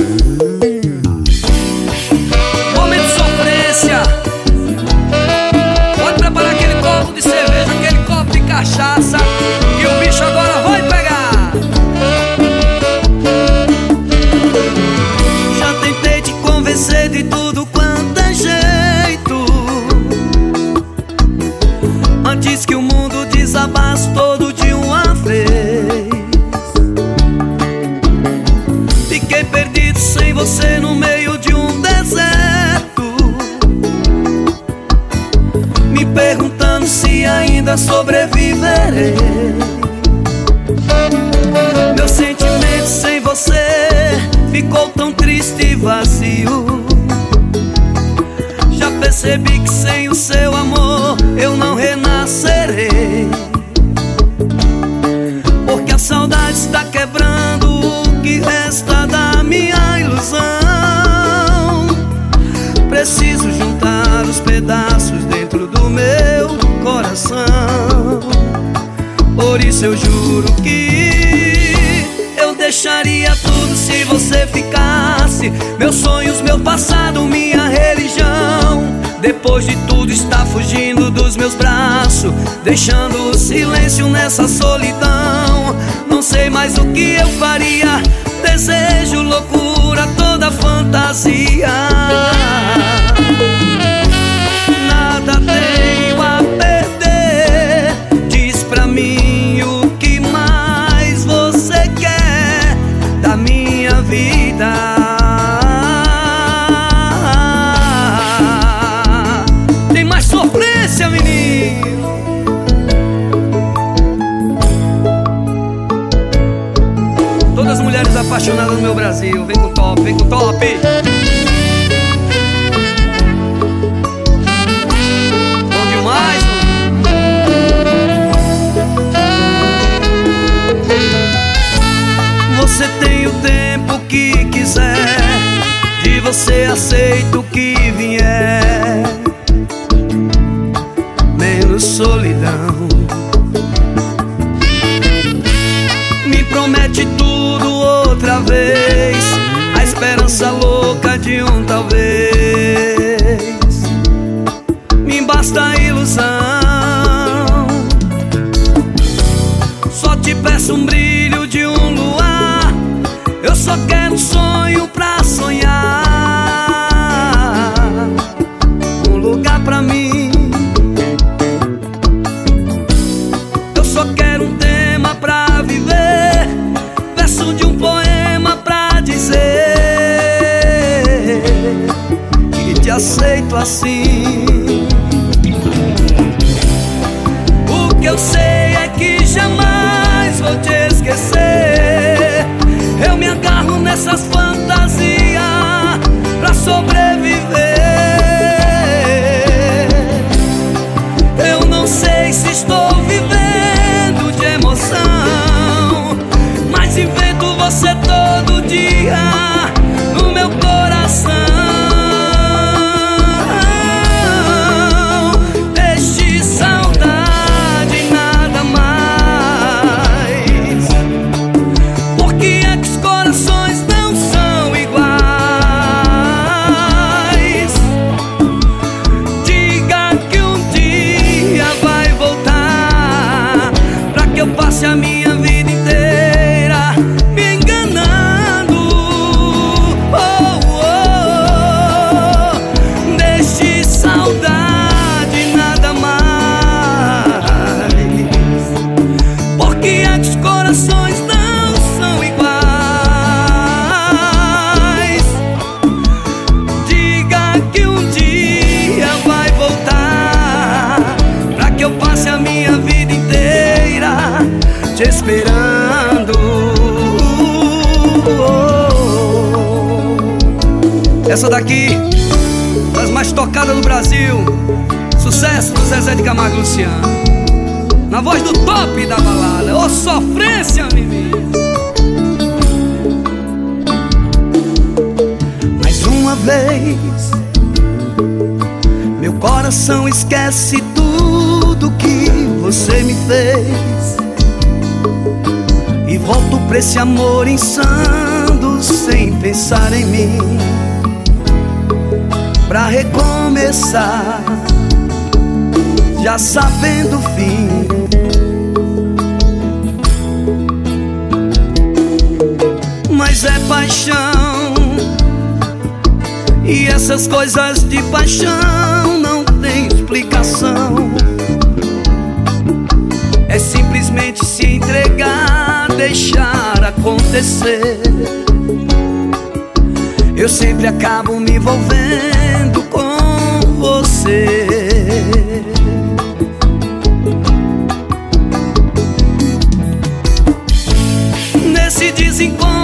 Momento de sofrência. Pode preparar aquele copo de cerveja, aquele copo de cachaça, que o bicho agora vai pegar. Já tentei te convencer de tudo quanto é jeito, antes que o mundo desabasse todo de uma vez. Fiquei perdido sem você no meio de um deserto, me perguntando se ainda sobreviverei. Meu sentimento sem você ficou tão triste e vazio. Já percebi que sem o seu amor eu não renascerei, porque a saudade está quebrando o que resta da minha ilusão. Preciso juntar os pedaços dentro do meu coração. Por isso eu juro que eu deixaria tudo se você ficasse. Meus sonhos, meu passado, minha religião. Depois de tudo está fugindo dos meus braços, deixando o silêncio nessa solidão. Não sei mais o que eu faria, desejo, loucura, toda fantasia. Nada tenho a perder, diz pra mim o que mais você quer da minha vida. Tem mais sofrência, menino. Todas as mulheres apaixonadas no meu Brasil, vem com top, vem com top. Bom demais, você tem o tempo que quiser, de você aceito o que vier, menos solidão. Me promete tudo outra vez, a esperança louca de um talvez. Me basta a ilusão, só te peço um brilho de um luar. Eu só quero um sonho pra sonhar, um lugar pra mim. Eu só quero um tema pra viver, verso de um poema pra dizer que te aceito assim. O que eu sei é que jamais vou te esquecer. Eu me agarro nessas fantasias pra sobreviver. Eu não sei se estou vivendo de emoção, mas invento você todo dia no meu coração. Deixe saudade, nada mais. Por que é que os corações não são iguais? Diga que um dia vai voltar, pra que eu passe a minha vida inteira me enganando. Oh, oh, oh. Deixe saudade, nada mais. Por que é que os corações não são iguais? Diga que um dia vai voltar, pra que eu passe a minha vida inteira te esperando. Essa daqui, das mais tocadas do Brasil, sucesso do Zezé de Camargo e Luciano, na voz do top da balada. Ô sofrência, menino. Mais uma vez, meu coração esquece tudo que você me fez e volto pra esse amor insano sem pensar em mim, pra recomeçar, já sabendo o fim. Mas é paixão, e essas coisas de paixão não tem explicação. É simplesmente se entregar, deixar acontecer. Eu sempre acabo me envolvendo com você. Nesse desencontro